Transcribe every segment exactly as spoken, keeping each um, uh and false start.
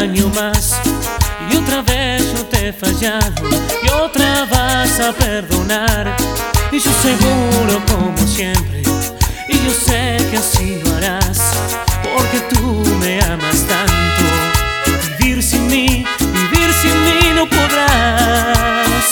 engaño más. Y otra vez yo te he fallado y otra vas a perdonar. Y yo seguro como siempre, y yo sé que así lo harás, porque tú me amas tanto. Vivir sin mí, vivir sin mí no podrás.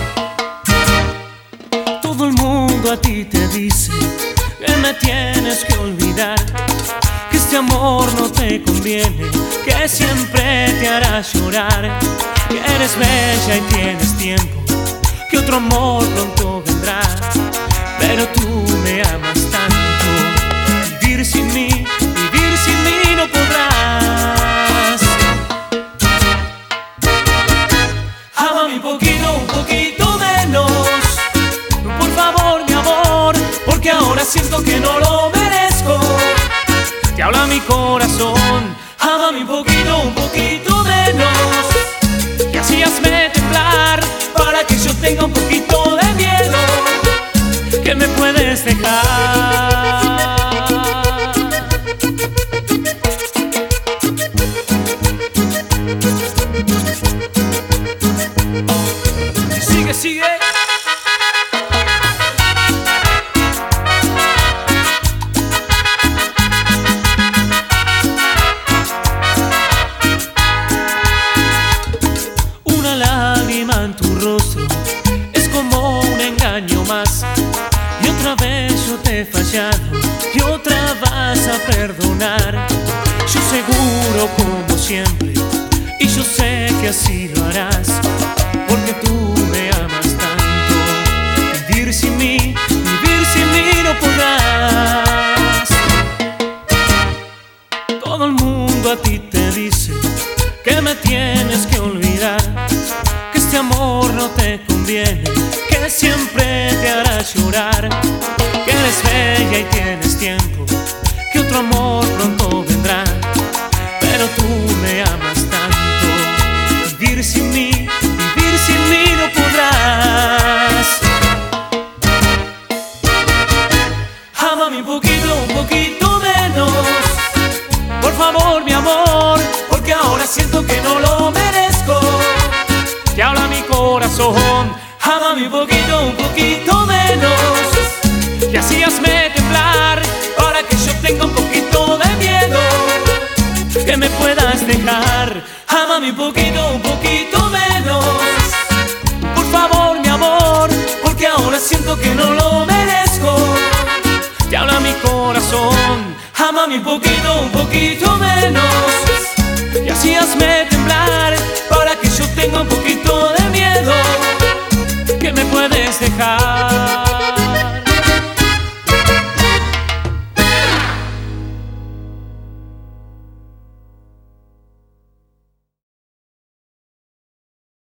Todo el mundo a ti te dice que me tienes que olvidar, que este amor no te conviene, que siempre te hará llorar, que eres bella y tienes tiempo, que otro amor pronto vendrá. Pero tú me amas tanto, vivir sin mí, vivir sin mí no podrás. Ámame un poquito, un poquito menos, por favor mi amor, porque ahora siento que no lo merezco. Te habla mi corazón, ámame un poquito, un poquito menos, y así hazme temblar para que yo tenga un poquito de miedo, que me puedes dejar. Sigue, sigue. Una lágrima en tu rostro es como un engaño más. Y otra vez yo te he fallado y otra vas a perdonar. Yo seguro como siempre, y yo sé que así lo harás, porque tú me amas tanto. Vivir sin mí, vivir sin mí no podrás. Todo el mundo a ti te dice que me tienes que olvidar, que este amor no te conviene, que siempre te hará llorar, que eres bella y tienes tiempo, que otro amor pronto vendrá. Pero tú me amas tanto, vivir sin mí, vivir sin mí no podrás. Ámame un poquito, un poquito menos, por favor mi amor, porque ahora siento que no lo merezco. Te habla mi corazón, ámame un poquito, un poquito menos, y así hazme temblar para que yo tenga un poquito de miedo, que me puedas dejar. Ámame un poquito, un poquito menos, por favor mi amor, porque ahora siento que no lo merezco. Te habla mi corazón, ámame un poquito, un poquito menos, y así hazme temblar para que yo tenga un poquito de miedo, que me puedes dejar.